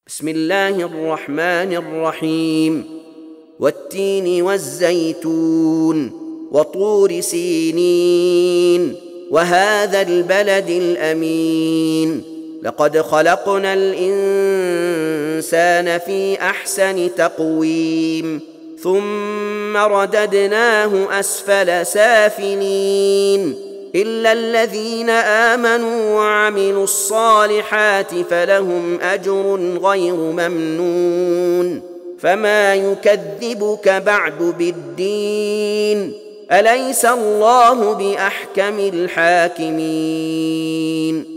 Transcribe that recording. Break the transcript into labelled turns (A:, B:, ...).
A: بسم الله الرحمن الرحيم والتين والزيتون وطور سينين وهذا البلد الأمين لقد خلقنا الإنسان في أحسن تقويم ثم رددناه أسفل سافلين إلا الذين آمنوا وعملوا الصالحات فلهم أجر غير ممنون فما يكذبك بعد بالدين أليس الله بأحكم الحاكمين